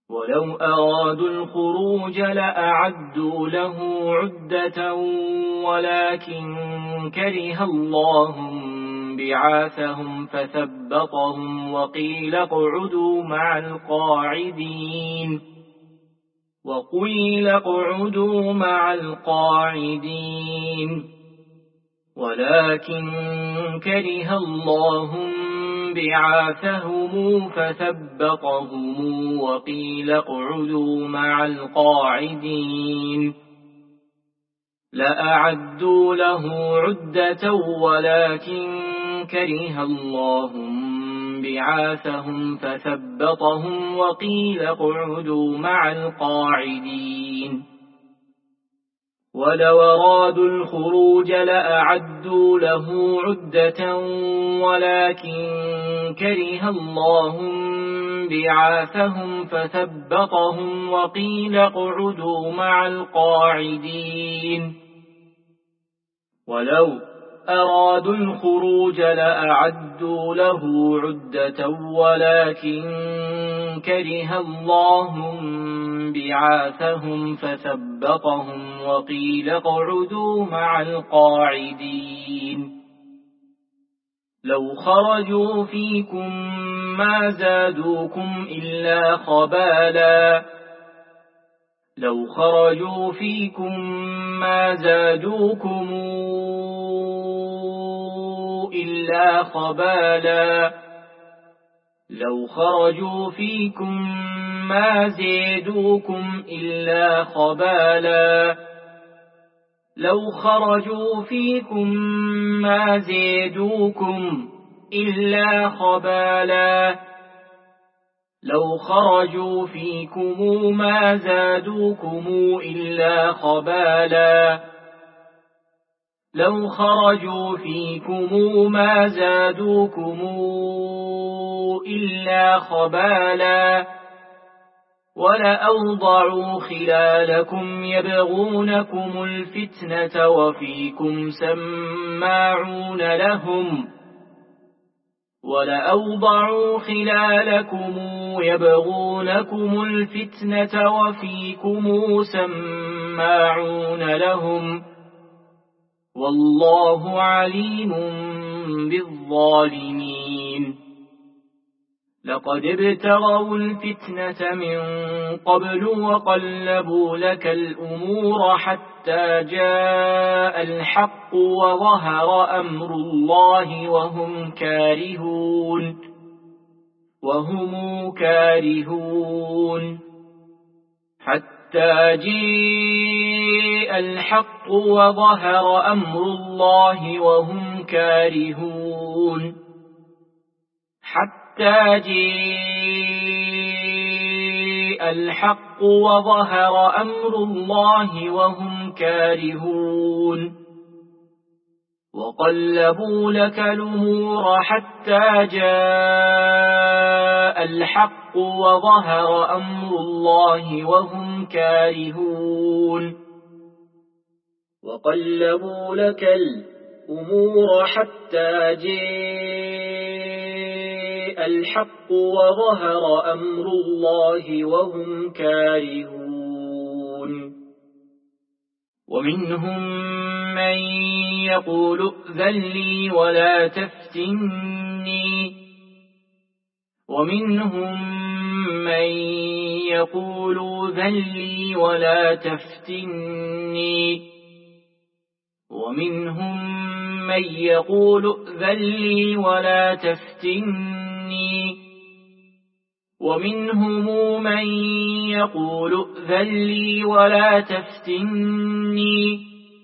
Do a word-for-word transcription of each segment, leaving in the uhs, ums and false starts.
ولو أرادوا الخروج لأعدوا له عدة ولكن كره الله بعاثهم فثبطهم وقيل اقعدوا مع القاعدين وقيل اقعدوا مع القاعدين ولكن كره الله بعاثهم فثبطهم وقيل اقعدوا مع القاعدين لأعدوا له عدة ولكن كره الله بعاثهم فثبطهم وقيل اقعدوا مع القاعدين ولو أرادوا الخروج لأعدوا له عدة ولكن كره الله بعاثهم فثبطهم وقيل اقعدوا مع القاعدين ولو أرادوا الخروج لأعدوا له عدة ولكن كره الله بعاثهم فثبطهم وقيل اقعدوا مع القاعدين لو خرجوا فيكم ما زادوكم إلا خبالا لو خرجوا فيكم ما زادوكم إلا خبالا لو خرجوا فيكم ما زادوكم إلا خبالا لو خرجوا فيكم ما زادوكم إلا خبالا لو خرجوا فيكم ما زادوكم إلا خبالا لو خرجوا فيكم ما زادوكم إلا خبالا ولأوضعوا خلالكم يبغونكم الفتنة وفيكم سماعون لهم ولأوضعوا خلالكم يبغونكم الفتنة وفيكم سماعون لهم والله عليم بالظالمين لقد ابتغوا الفتنة من قبل وقلبوا لك الأمور حتى جاء الحق وظهر أمر الله وهم كارهون وهم كارهون حتى جاء الحق وظهر أمر الله وهم كارهون حتى جاء الحق وظهر أمر الله وهم كارهون وقلبوا لك الأمور حتى جاء الحق وظهر أمر الله وهم كارهون وقلبوا لك الأمور حتى جاء الحق وظهر أمر الله وهم كارهون ومنهم من يقول ائذن لي ولا تفتني ومنهم من يقول ائذن لي ولا تفتني ومنهم من يقول ائذن لي ولا تفتني ومنهم من يقول ائذن لي ولا تفتني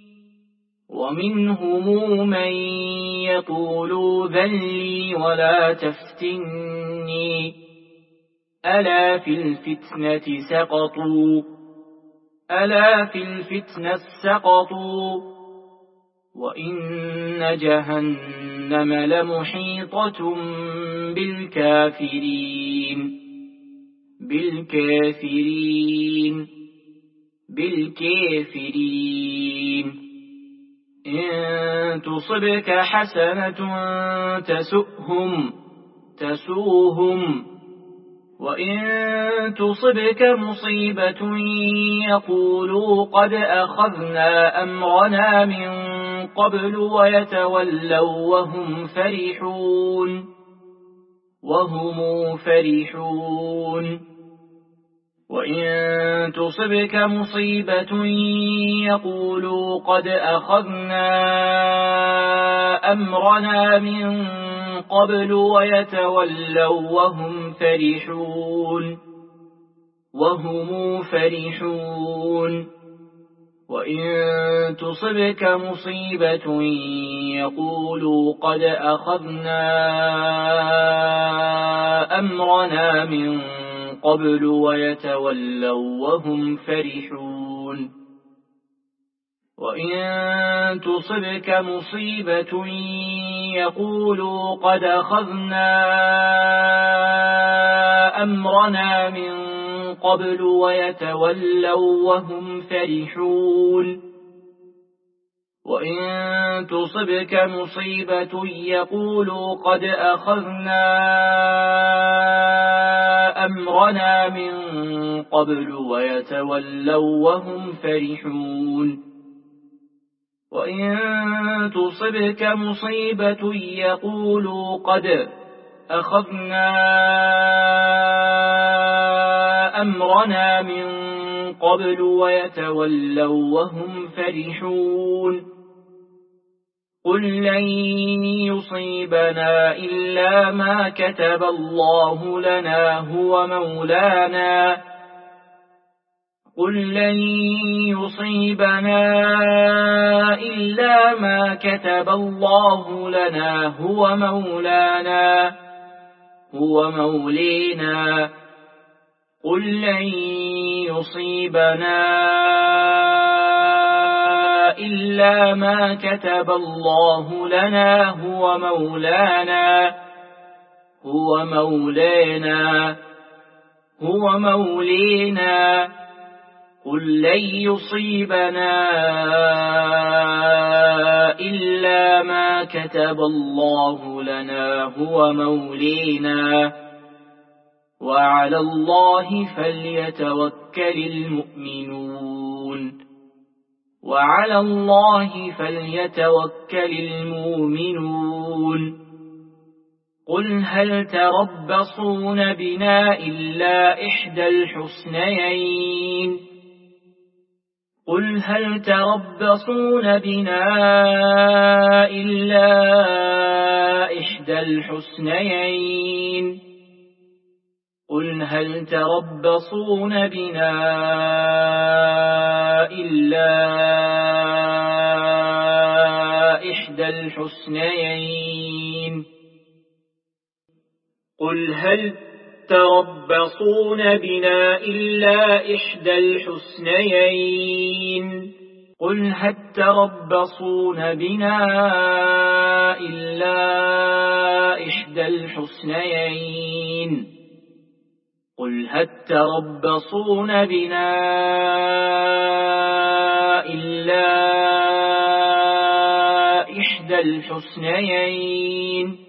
ومنهم من يقول ائذن لي ولا تفتني ألا في الفتنة سقطوا ألا في الفتنة سقطوا وإن جهنم لمحيطة بالكافرين بالكافرين بالكافرين إن تصبك حسنة تسؤهم تسوهم وإن تصبك مصيبة يقولوا قد أخذنا أمرنا من قبل ويتولوا وهم فرحون وهم فرحون وإن تصبك مصيبة يقولوا قد أخذنا أمرنا من قبل ويتولوا وهم فرحون وهم فرحون وإن تصبك مصيبة يقولوا قد أخذنا أمرنا من قبل ويتولوا وهم فرحون وإن تصبك مصيبة يقولوا قد أخذنا أمرنا من قبل ويتولوا وهم فرحون وإن تصبك مصيبة يقولوا قد أخذنا أمرنا من قبل ويتولوا وهم فرحون وإن تصبك مصيبة يقولوا قد أخذنا أمرنا من قبل ويتولوا وهم فرحون قل لن يصيبنا إلا ما كتب الله لنا هو مولانا قل لن يصيبنا إلا ما كتب الله لنا هو مولانا هو مولينا قل لن يصيبنا إلا ما كتب الله لنا هو مولانا هو مولينا هو مولينا قل لن يصيبنا إلا ما كتب الله لنا هو مولينا وعلى الله فليتوكل المؤمنون وعلى الله فليتوكل المؤمنون قل هل تربصون بنا إلا إحدى الحسنيين قل هل تربصون بنا إلا إحدى الحسنيين قل هل تربصون بنا إلا إحدى الحسنيين قل هل تربصون بنا إلا إحدى الحسنيين قل هل تربصون بنا إلا إحدى الحسنيين قل هل تربصون بنا إلا إحدى الحسنيين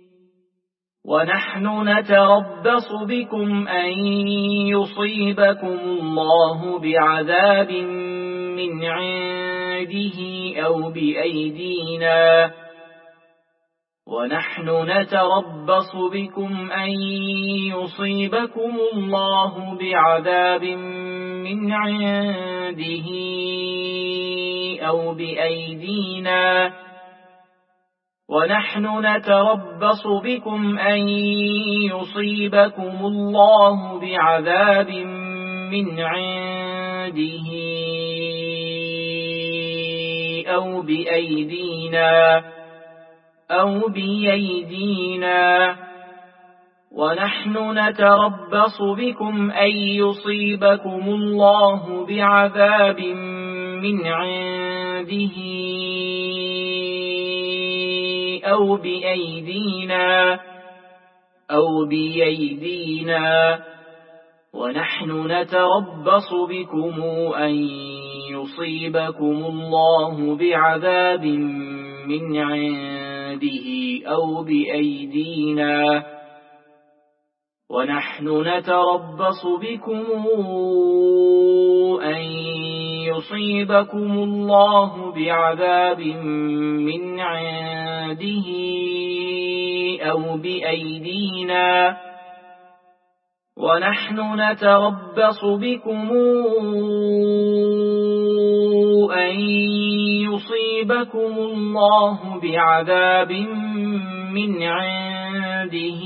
ونحن نتربص بكم أن يصيبكم الله بعذاب من عنده أو بأيدينا ونحن نتربص بكم أن يصيبكم الله بعذاب من عنده أو بأيدينا ونحن نتربص بكم أن يصيبكم الله بعذاب من عنده أو بأيدينا أو بأيدينا ونحن نتربص بكم أن يصيبكم الله بعذاب من عنده أو بأيدينا أو بأيدينا ونحن نتربص بكم أن يصيبكم الله بعذاب من عنده أو بأيدينا ونحن نتربص بكم أن يصيبكم الله بعذاب من عنده أو بأيدينا ونحن نتربص بكم أن يصيبكم الله بعذاب من عنده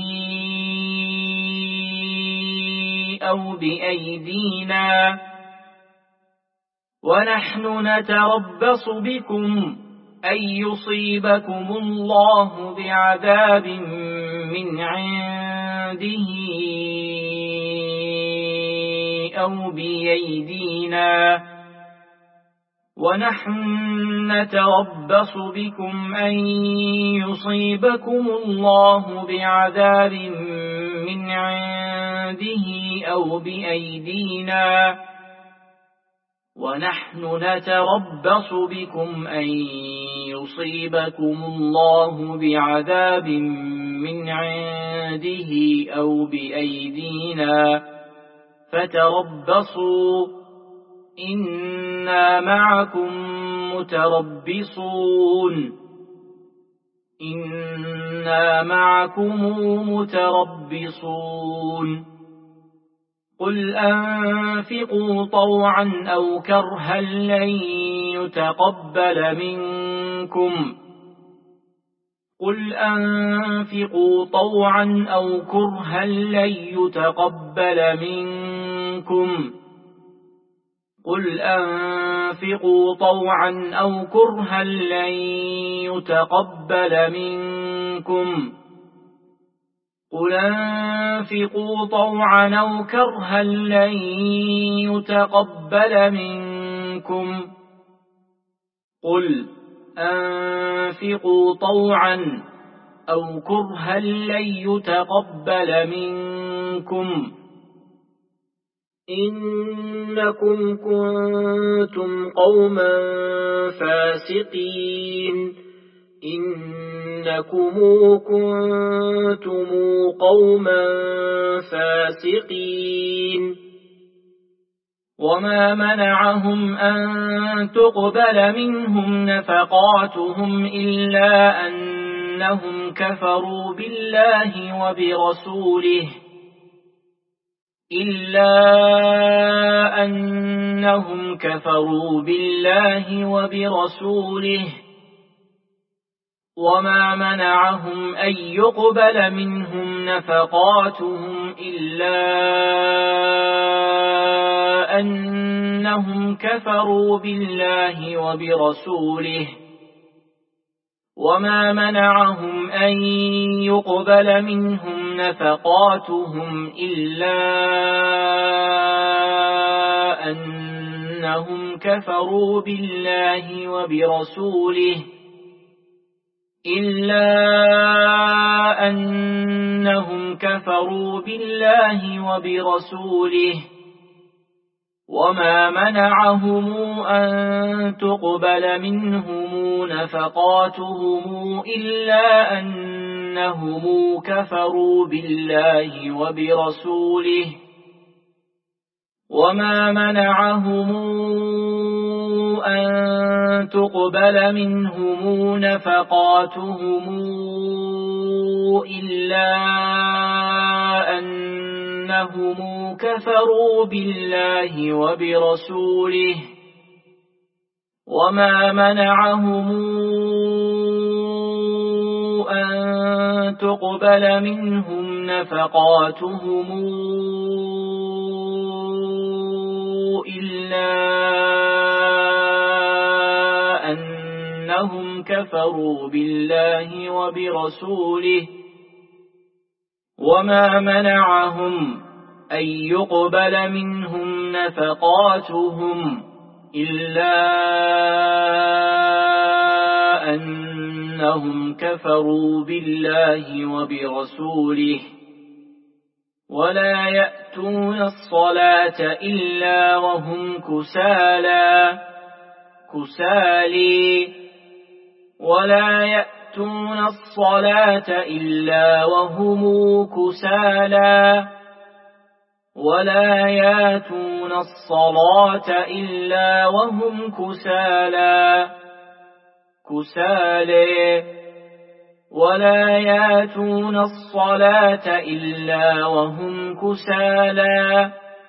أو بأيدينا ونحن نتربص بكم أن يصيبكم الله بعذاب من عنده أو بأيدينا ونحن نتربص بكم أن يصيبكم الله بعذاب من عنده أو بأيدينا ونحن نتربص بكم أن يصيبكم الله بعذاب من عنده أو بأيدينا فتربصوا إنا معكم متربصون إنا معكم متربصون قل أنفقوا طوعا أو كرها لن يتقبل منكم قل أنفقوا طوعا أو كرها لن يتقبل منكم قل أنفقوا طوعا أو كرها لن يتقبل منكم قل أنفقوا طوعا أو كرها لن يتقبل منكم قل أنفقوا طوعا أو كرها لن يتقبل منكم إنكم كنتم قوما فاسقين إنكم كنتم قوما فاسقين وما منعهم أن تقبل منهم نفقاتهم إلا أنهم كفروا بالله وبرسوله إلا أنهم كفروا بالله وبرسوله وما منعهم أن يقبل منهم نفقاتهم إلا أنهم كفروا بالله وبرسوله وما منعهم أن يقبل منهم نفقاتهم إلا أنهم كفروا بالله وبرسوله إلا أنهم كفروا بالله وبرسوله وما منعهم أن تقبل منهم نفقاتهم إلا أنهم كفروا بالله وبرسوله وما منعهم أن تقبل منهم نفقاتهم إلا أنهم كفروا بالله وبرسوله وما منعهم أن تقبل منهم نفقاتهم إلا أنهم كفروا بالله وبرسوله وما منعهم أن يقبل منهم نفقاتهم إلا أنهم كفروا بالله وبرسوله ولا يأتون الصلاة إلا وهم كسالى كسالي ولا يأتون يأتون الصلاة إلا وهم كسالى ولا يأتون الصلاة إلا وهم كسالى كسالى ولا يأتون الصلاة إلا وهم كسالى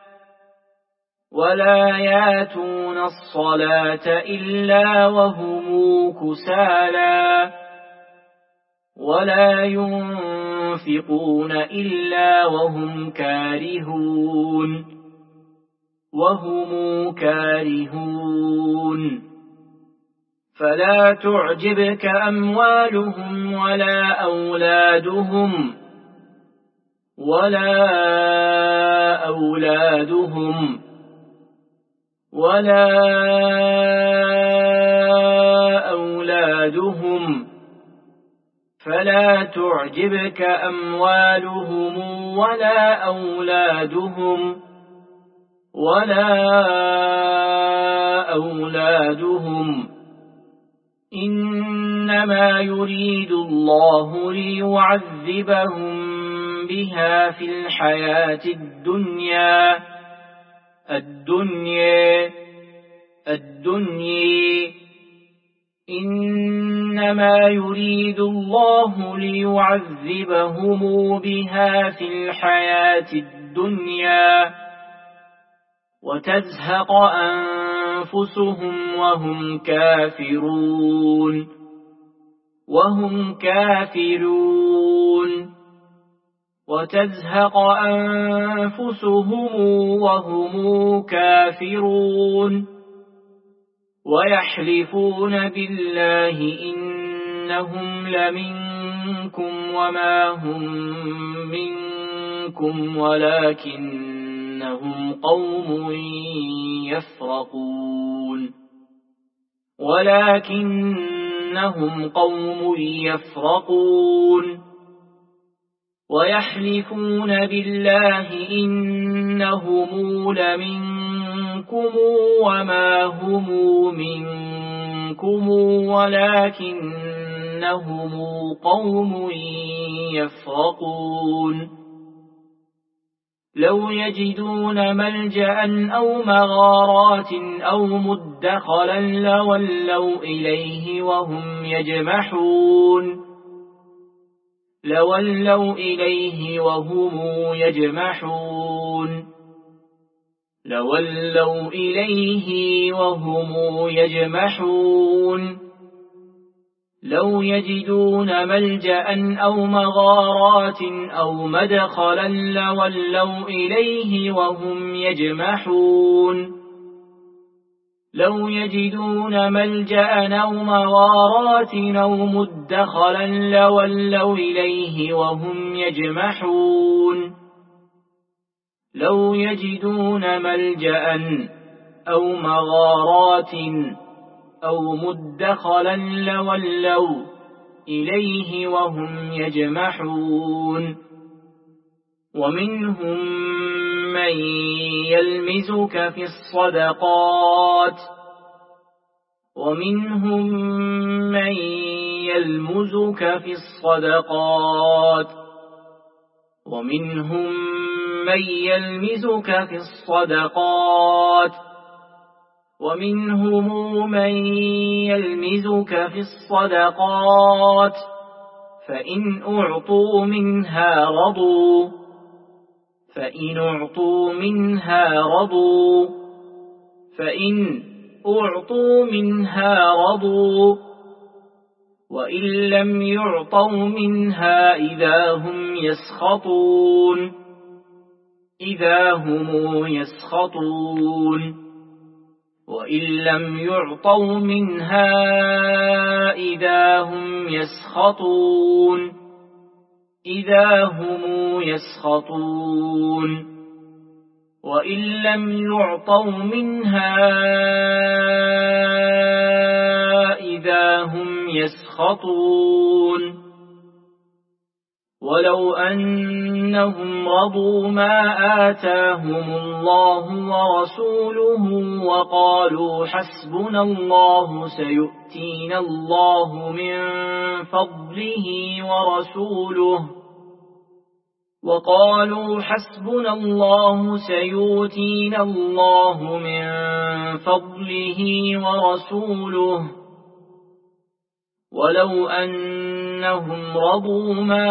ولا يأتون الصلاة إلا وهم كسالى ولا ينفقون إلا وهم كارهون وهم كارهون فلا تعجبك أموالهم ولا أولادهم ولا أولادهم ولا أولادهم فلا تعجبك أموالهم ولا أولادهم ولا أولادهم إنما يريد الله ليعذبهم بها في الحياة الدنيا الدنيا الدنيا إنما يريد الله ليعذبهم بها في الحياة الدنيا وتزهق أنفسهم وهم كافرون وهم كافرون وتزهق أنفسهم وهم كافرون ويحلفون بالله إنهم لمنكم وما هم منكم ولكنهم قوم يفرقون ولكنهم قوم يفرقون ويحلفون بالله إنهم لمنكم وما هم منكم ولكنهم قوم يفرقون لو يجدون ملجأ أو مغارات أو مدخلا لولوا إليه وهم يجمحون لولوا إليه وهم يجمحون لولوا إليه وهم يجمحون لو يجدون ملجأ أو مغارات أو مدخلا لولوا إليه وهم يجمحون لو يجدون ملجأ أو مغارات أو مدخلا لولوا إليه وهم يجمحون لو يجدون ملجأ أو مغارات أو مدخلا لولوا إليه وهم يجمحون ومنهم من يلمزك في الصدقات ومنهم من يلمزك في الصدقات ومنهم من يلمزك في الصدقات ومنهم من يلمزك في الصدقات فإن أعطوا منها رضوا فإن أعطوا منها رضوا فإن أعطوا منها رضوا وإن لم يعطوا منها إذا هم يسخطون إذا هم يسخطون وإن لم يعطوا منها إذا هم يسخطون إذا هم يسخطون وإن لم يعطوا منها إذا هم يسخطون ولو أنهم رضوا ما آتاهم الله ورسوله وقالوا حسبنا الله سيؤتينا الله من فضله ورسوله وقالوا حسبنا الله سيؤتينا الله من فضله ورسوله ولو أنهم رضوا ما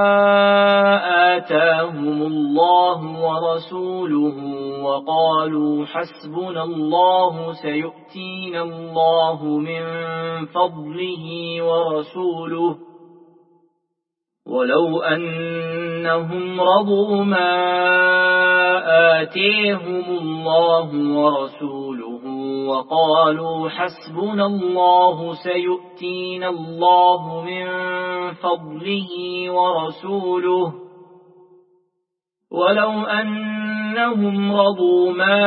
آتاهم الله ورسوله وقالوا حسبنا الله سيؤتينا الله من فضله ورسوله ولو أنهم رضوا ما آتيهم الله ورسوله وقالوا حسبنا الله سيؤتينا الله من فضله ورسوله ولو أنهم رضوا ما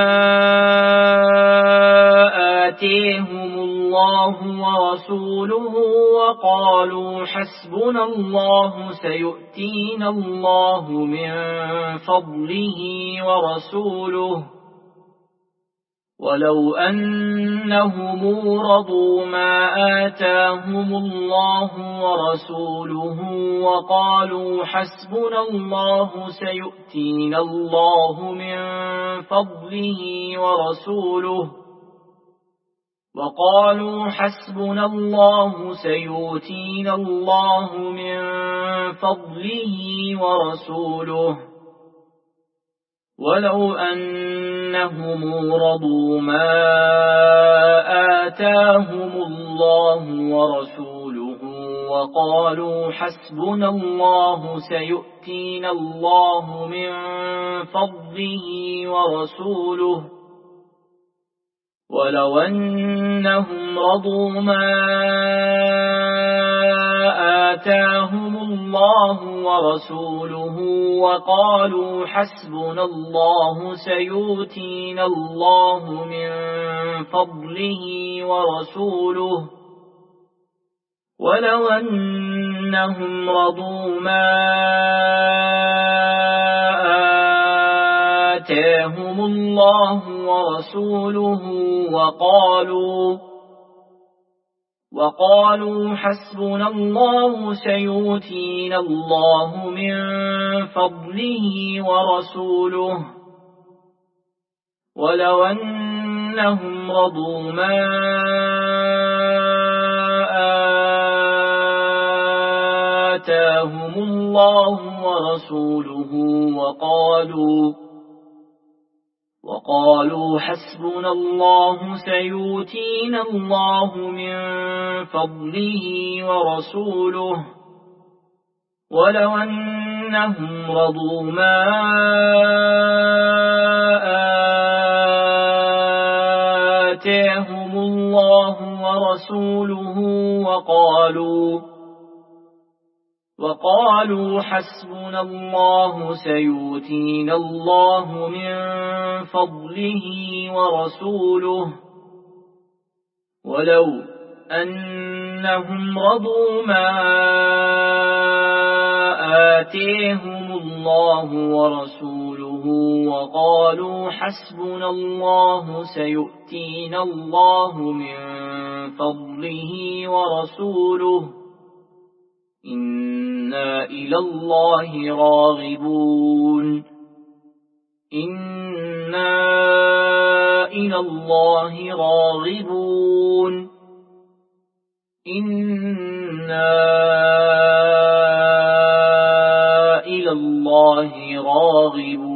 آتيهم الله ورسوله وقالوا حسبنا الله سيؤتينا الله من فضله ورسوله ولو أنهم رضوا ما آتاهم الله ورسوله وقالوا حسبنا الله سيؤتينا الله من فضله ورسوله وقالوا حسبنا الله سيؤتينا الله من فضله ورسوله ولو أنهم رضوا ما آتاهم الله ورسوله وقالوا حسبنا الله سيؤتينا الله من فضله ورسوله ولو أنهم رضوا ما آتاهم الله ورسوله وقالوا حسبنا الله سيؤتينا الله من فضله ورسوله ولو أنهم رضوا ما آتاهم الله ورسوله وقالوا وقالوا حسبنا الله سيؤتينا الله من فضله ورسوله ولو أنهم رضوا ما آتاهم الله ورسوله وقالوا وقالوا حسبنا الله سيؤتينا الله من فضله ورسوله ولو أنهم رضوا ما آتاهم الله ورسوله وقالوا وقالوا حسبنا الله سيؤتينا الله من فضله ورسوله ولو أنهم رضوا ما آتيهم الله ورسوله وقالوا حسبنا الله سيؤتينا الله من فضله ورسوله إنا إلى الله راغبون إنا إلى الله راغبون إنا إلى الله راغبون